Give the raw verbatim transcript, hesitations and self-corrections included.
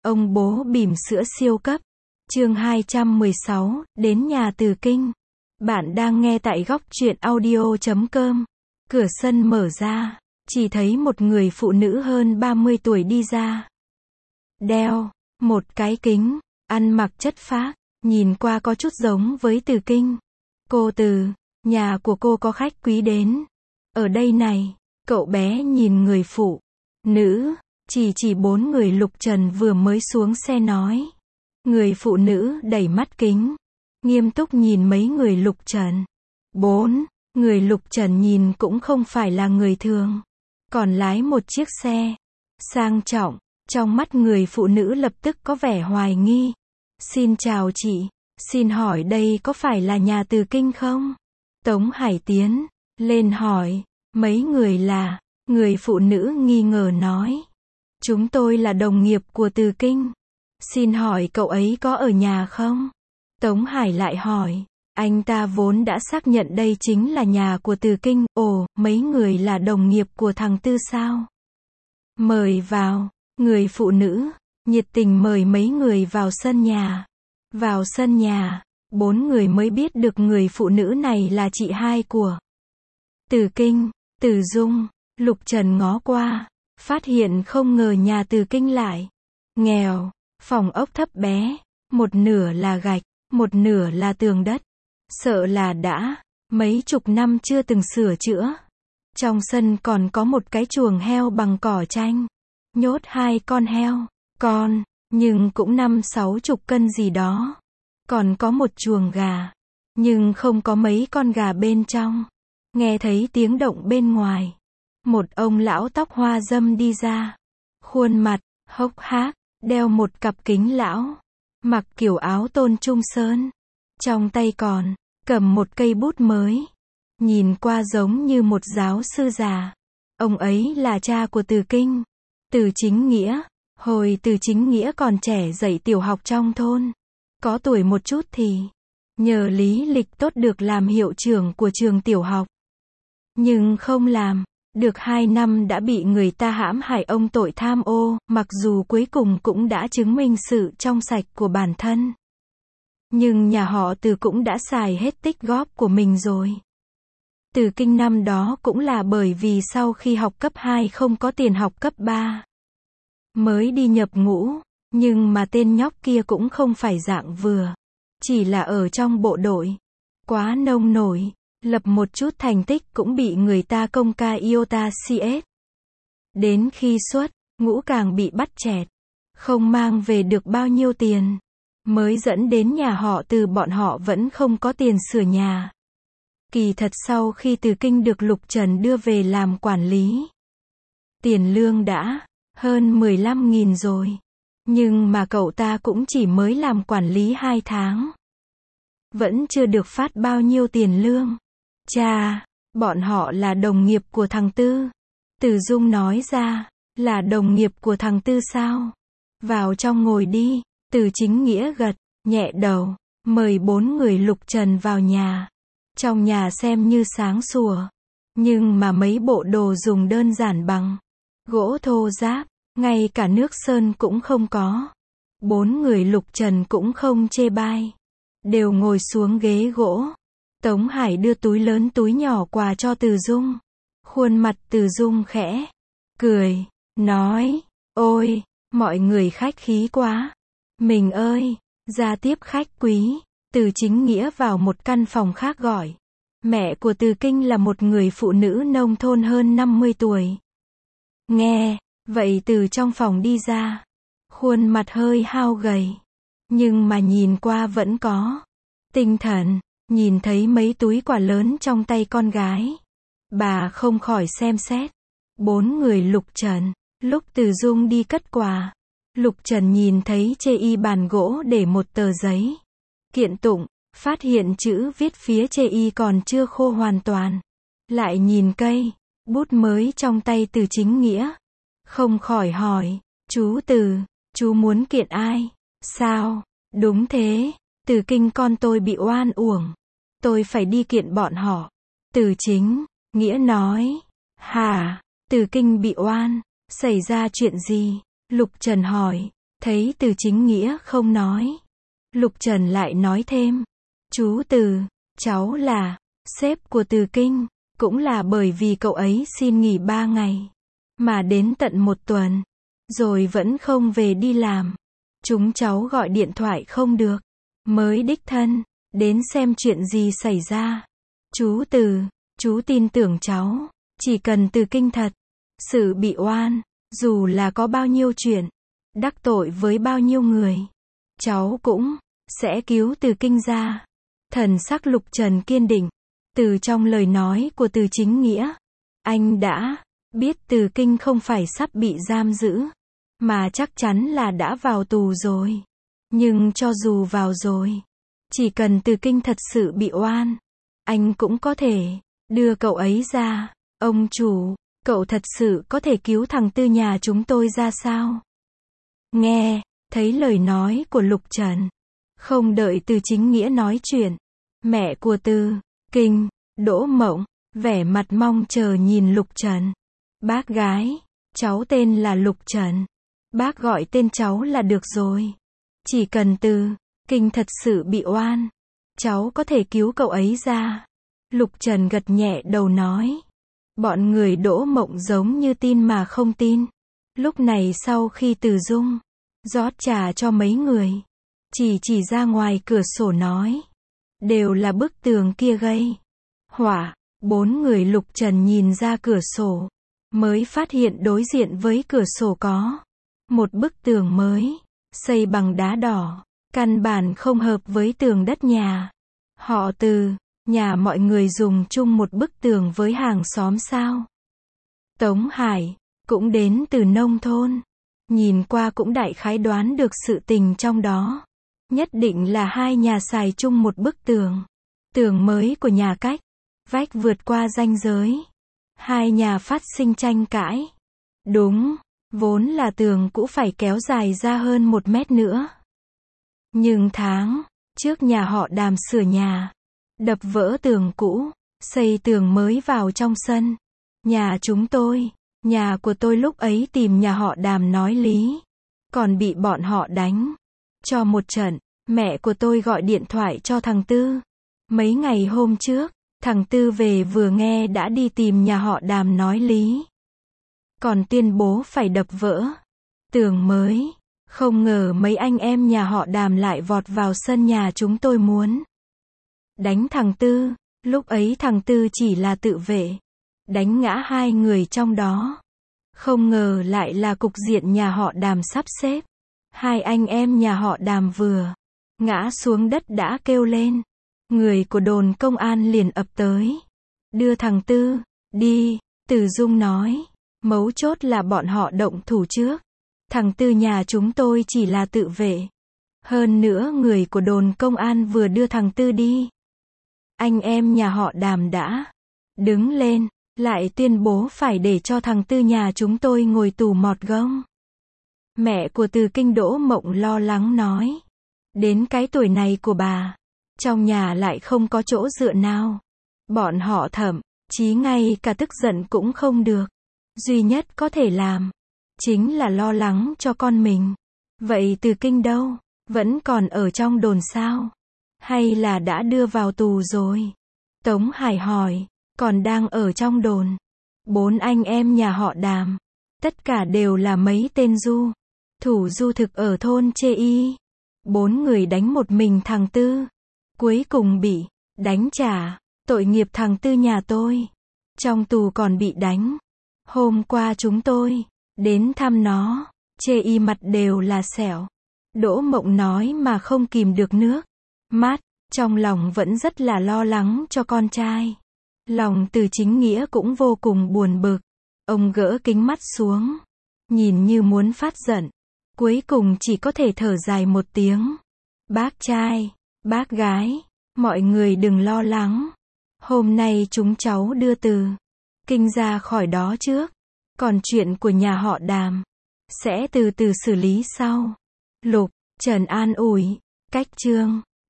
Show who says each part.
Speaker 1: Ông bố bỉm sữa siêu cấp. Chương hai trăm mười sáu, đến nhà Từ Kinh. Bạn đang nghe tại góc truyện audio chấm com. Cửa sân mở ra, chỉ thấy một người phụ nữ hơn ba mươi tuổi đi ra. Đeo một cái kính, ăn mặc chất phác, nhìn qua có chút giống với Từ Kinh. Cô Từ, nhà của cô có khách quý đến. Ở đây này, cậu bé nhìn người phụ nữ, chỉ chỉ bốn người Lục Trần vừa mới xuống xe nói. Người phụ nữ đẩy mắt kính, nghiêm túc nhìn mấy người Lục Trần. Bốn người Lục Trần nhìn cũng không phải là người thường, còn lái một chiếc xe sang trọng. Trong mắt người phụ nữ lập tức có vẻ hoài nghi. Xin chào chị, xin hỏi đây có phải là nhà Từ Kinh không? Tống Hải tiến lên hỏi, mấy người là? Người phụ nữ nghi ngờ nói, chúng tôi là đồng nghiệp của Từ Kinh. Xin hỏi cậu ấy có ở nhà không? Tống Hải lại hỏi, anh ta vốn đã xác nhận đây chính là nhà của Từ Kinh. Ồ, mấy người là đồng nghiệp của thằng Tư sao? Mời vào. Người phụ nữ nhiệt tình mời mấy người vào sân nhà. Vào sân nhà, bốn người mới biết được người phụ nữ này là chị hai của Từ Kinh, Từ Dung. Lục Trần ngó qua, phát hiện không ngờ nhà Từ Kinh lại nghèo, phòng ốc thấp bé, một nửa là gạch, một nửa là tường đất. Sợ là đã mấy chục năm chưa từng sửa chữa. Trong sân còn có một cái chuồng heo bằng cỏ tranh, nhốt hai con heo, con, nhưng cũng năm sáu chục cân gì đó. Còn có một chuồng gà, nhưng không có mấy con gà bên trong. Nghe thấy tiếng động bên ngoài, một ông lão tóc hoa râm đi ra. Khuôn mặt hốc hác, đeo một cặp kính lão, mặc kiểu áo tôn trung sơn. Trong tay còn cầm một cây bút mới, nhìn qua giống như một giáo sư già. Ông ấy là cha của Từ Kinh, Từ Chính Nghĩa. Hồi Từ Chính Nghĩa còn trẻ dạy tiểu học trong thôn, có tuổi một chút thì nhờ lý lịch tốt được làm hiệu trưởng của trường tiểu học. Nhưng không làm được hai năm đã bị người ta hãm hại ông tội tham ô, mặc dù cuối cùng cũng đã chứng minh sự trong sạch của bản thân. Nhưng nhà họ Từ cũng đã xài hết tích góp của mình rồi. Từ Kinh năm đó cũng là bởi vì sau khi học cấp hai không có tiền học cấp ba, mới đi nhập ngũ. Nhưng mà tên nhóc kia cũng không phải dạng vừa, chỉ là ở trong bộ đội quá nông nổi, lập một chút thành tích cũng bị người ta công ca iota cs. Đến khi xuất ngũ càng bị bắt chẹt, không mang về được bao nhiêu tiền, mới dẫn đến nhà họ Từ bọn họ vẫn không có tiền sửa nhà. Kỳ thật sau khi Từ Kinh được Lục Trần đưa về làm quản lý, tiền lương đã hơn mười lăm nghìn rồi. Nhưng mà cậu ta cũng chỉ mới làm quản lý hai tháng, vẫn chưa được phát bao nhiêu tiền lương. Chà, bọn họ là đồng nghiệp của thằng Tư. Từ Dung nói ra, là đồng nghiệp của thằng Tư sao? Vào trong ngồi đi. Từ Chính Nghĩa gật nhẹ đầu, mời bốn người Lục Trần vào nhà. Trong nhà xem như sáng sủa, nhưng mà mấy bộ đồ dùng đơn giản bằng gỗ thô ráp, ngay cả nước sơn cũng không có. Bốn người Lục Trần cũng không chê bai, đều ngồi xuống ghế gỗ. Tống Hải đưa túi lớn túi nhỏ quà cho Từ Dung. Khuôn mặt Từ Dung khẽ cười, nói, ôi, mọi người khách khí quá. Mình ơi, ra tiếp khách quý. Từ Chính Nghĩa vào một căn phòng khác gọi. Mẹ của Từ Kinh là một người phụ nữ nông thôn hơn năm mươi tuổi. Nghe vậy từ trong phòng đi ra, khuôn mặt hơi hao gầy, nhưng mà nhìn qua vẫn có tinh thần. Nhìn thấy mấy túi quà lớn trong tay con gái, bà không khỏi xem xét. Bốn người Lục Trần. Lúc Từ Dung đi cất quà, Lục Trần nhìn thấy chê y bàn gỗ để một tờ giấy kiện tụng, phát hiện chữ viết phía chê y còn chưa khô hoàn toàn. Lại nhìn cây bút mới trong tay Từ Chính Nghĩa, không khỏi hỏi, chú Từ, chú muốn kiện ai? Sao? Đúng thế, Từ Kinh con tôi bị oan uổng, tôi phải đi kiện bọn họ. Từ Chính Nghĩa nói, hả? Từ Kinh bị oan, xảy ra chuyện gì? Lục Trần hỏi, Thấy Từ Chính Nghĩa không nói, Lục Trần lại nói thêm, chú Từ, cháu là sếp của Từ Kinh, cũng là bởi vì cậu ấy xin nghỉ ba ngày, mà đến tận một tuần, rồi vẫn không về đi làm. Chúng cháu gọi điện thoại không được, mới đích thân đến xem chuyện gì xảy ra. Chú Từ, chú tin tưởng cháu, chỉ cần Từ Kinh thật sự bị oan, dù là có bao nhiêu chuyện, đắc tội với bao nhiêu người, cháu cũng sẽ cứu Từ Kinh ra. Thần sắc Lục Trần kiên định. Từ trong lời nói của Từ Chính Nghĩa, anh đã biết Từ Kinh không phải sắp bị giam giữ, mà chắc chắn là đã vào tù rồi. Nhưng cho dù vào rồi, chỉ cần Từ Kinh thật sự bị oan, anh cũng có thể đưa cậu ấy ra. Ông chủ, cậu thật sự có thể cứu thằng Tư nhà chúng tôi ra sao? Nghe thấy lời nói của Lục Trần, không đợi Từ Chính Nghĩa nói chuyện, mẹ của Từ Kinh, Đỗ Mộng, vẻ mặt mong chờ nhìn Lục Trần. Bác gái, cháu tên là Lục Trần. Bác gọi tên cháu là được rồi. Chỉ cần Từ Kinh thật sự bị oan, cháu có thể cứu cậu ấy ra. Lục Trần gật nhẹ đầu nói. Bọn người Đỗ Mộng giống như tin mà không tin. Lúc này sau khi Từ Dung rót trà cho mấy người, chỉ chỉ ra ngoài cửa sổ nói, đều là bức tường kia gây họa. Bốn người Lục Trần nhìn ra cửa sổ, mới phát hiện đối diện với cửa sổ có một bức tường mới, xây bằng đá đỏ, căn bản không hợp với tường đất nhà họ Từ. Nhà mọi người dùng chung một bức tường với hàng xóm sao? Tống Hải cũng đến từ nông thôn, nhìn qua cũng đại khái đoán được sự tình trong đó. Nhất định là hai nhà xài chung một bức tường. Tường mới của nhà cách vách vượt qua ranh giới, hai nhà phát sinh tranh cãi. Đúng, vốn là tường cũ phải kéo dài ra hơn một mét nữa. Nhưng tháng trước nhà họ Đàm sửa nhà, đập vỡ tường cũ, xây tường mới vào trong sân. Nhà chúng tôi, nhà của tôi lúc ấy tìm nhà họ Đàm nói lý, còn bị bọn họ đánh cho một trận. Mẹ của tôi gọi điện thoại cho thằng Tư. Mấy ngày hôm trước, thằng Tư về vừa nghe đã đi tìm nhà họ Đàm nói lý, còn tuyên bố phải đập vỡ tường mới. Không ngờ mấy anh em nhà họ Đàm lại vọt vào sân nhà chúng tôi muốn đánh thằng Tư. Lúc ấy thằng Tư chỉ là tự vệ, đánh ngã hai người trong đó. Không ngờ lại là cục diện nhà họ Đàm sắp xếp. Hai anh em nhà họ Đàm vừa ngã xuống đất đã kêu lên. Người của đồn công an liền ập tới, đưa thằng Tư đi. Từ Dung nói, mấu chốt là bọn họ động thủ trước. Thằng Tư nhà chúng tôi chỉ là tự vệ. Hơn nữa người của đồn công an vừa đưa thằng Tư đi, anh em nhà họ Đàm đã đứng lên, lại tuyên bố phải để cho thằng Tư nhà chúng tôi ngồi tù mọt gông. Mẹ của Từ Kinh Đỗ Mộng lo lắng nói, đến cái tuổi này của bà, trong nhà lại không có chỗ dựa nào. Bọn họ thậm chí ngay cả tức giận cũng không được. Duy nhất có thể làm chính là lo lắng cho con mình. Vậy Từ Kinh đâu? Vẫn còn ở trong đồn sao? Hay là đã đưa vào tù rồi? Tống Hải hỏi. Còn đang ở trong đồn. Bốn anh em nhà họ Đàm, tất cả đều là mấy tên du thủ du thực ở thôn Chê Y. Bốn người đánh một mình thằng Tư, cuối cùng bị đánh trả. Tội nghiệp thằng Tư nhà tôi, trong tù còn bị đánh. Hôm qua chúng tôi đến thăm nó, Chê Y mặt đều là sẹo. Đỗ Mộng nói mà không kìm được nước mắt, trong lòng vẫn rất là lo lắng cho con trai. Lòng Từ Chính Nghĩa cũng vô cùng buồn bực. Ông gỡ kính mắt xuống, nhìn như muốn phát giận, cuối cùng chỉ có thể thở dài một tiếng. Bác trai, bác gái, mọi người đừng lo lắng. Hôm nay chúng cháu đưa Từ Kinh ra khỏi đó trước, còn chuyện của nhà họ Đàm sẽ từ từ xử lý sau. Lục Trần an ủi. Cách chương